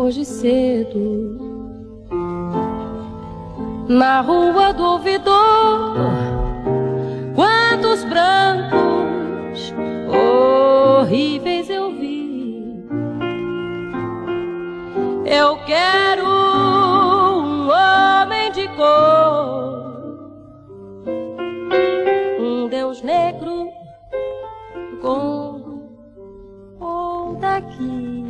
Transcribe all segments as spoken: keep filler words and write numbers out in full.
hoje cedo, na rua do ouvidor, quantos brancos horríveis eu vi. Eu quero um homem de cor, um Deus negro com ou daqui.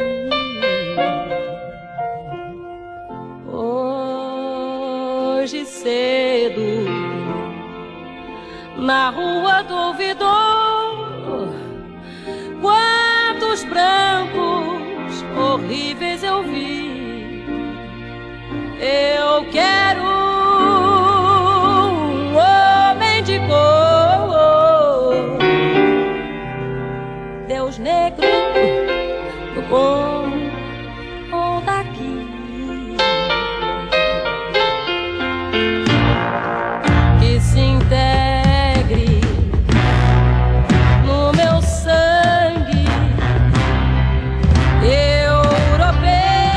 Hoje cedo, na rua do ouvidor, quantos brancos horríveis eu vi. Eu quero um homem de cor, Deus negro com ou daqui, que se integre no meu sangue europeu.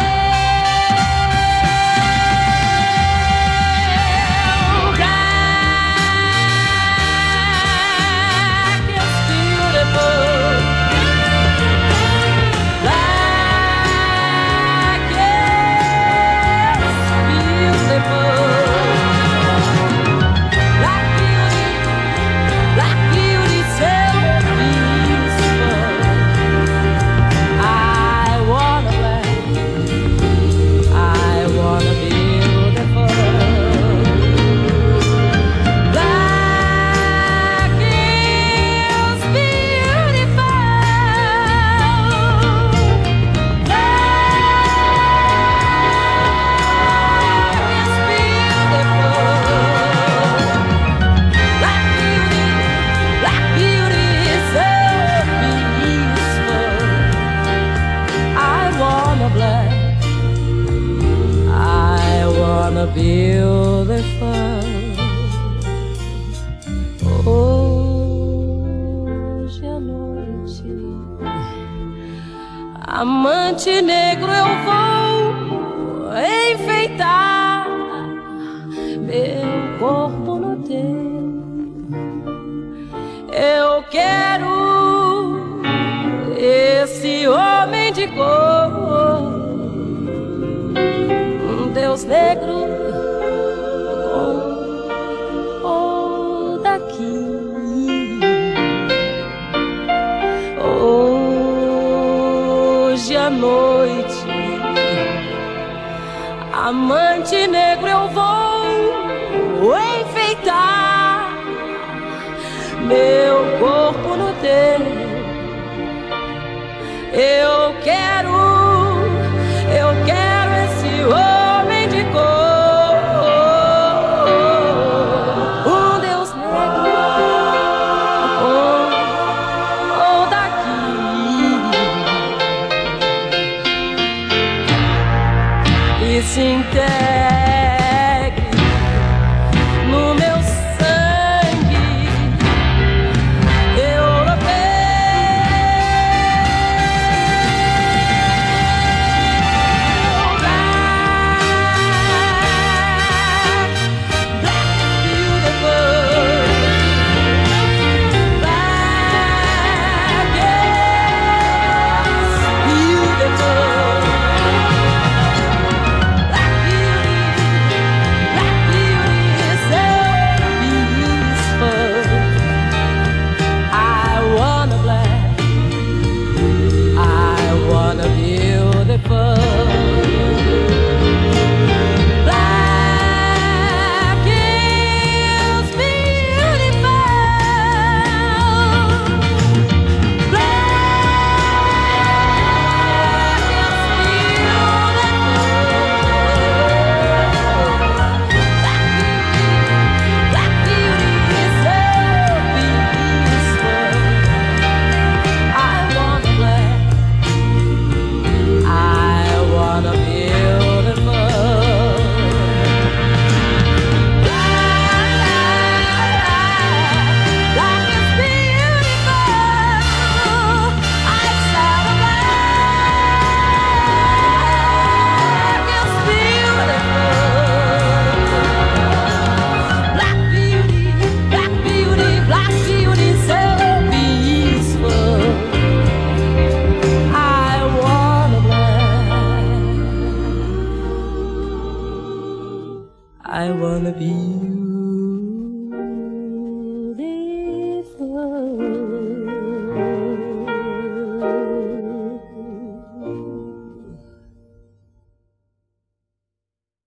Black is beautiful. Black is beautiful. Black beauty, black beauty, so peaceful. I wanna black, I wanna beautiful. Black is beautiful. Black is beautiful. Hoje à noite, amante negro, eu vou enfeitar meu corpo no teu. Eu quero esse homem de cor, um Deus negro com ou daqui. Hoje à noite, amante negro, eu vou enfeitar meu